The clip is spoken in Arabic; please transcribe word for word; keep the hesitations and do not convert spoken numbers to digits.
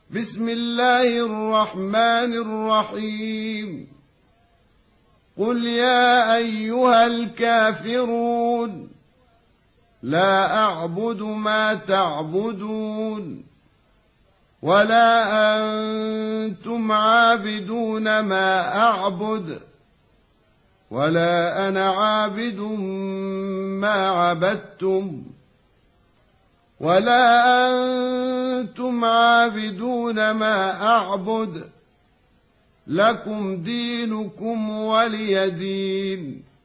بسم الله الرحمن الرحيم قل يا أيها الكافرون لا أعبد ما تعبدون ولا أنتم عابدون ما أعبد ولا أنا عابد ما عبدتم ولا أنتم عابدون ما أعبد لكم دينكم ولي دين.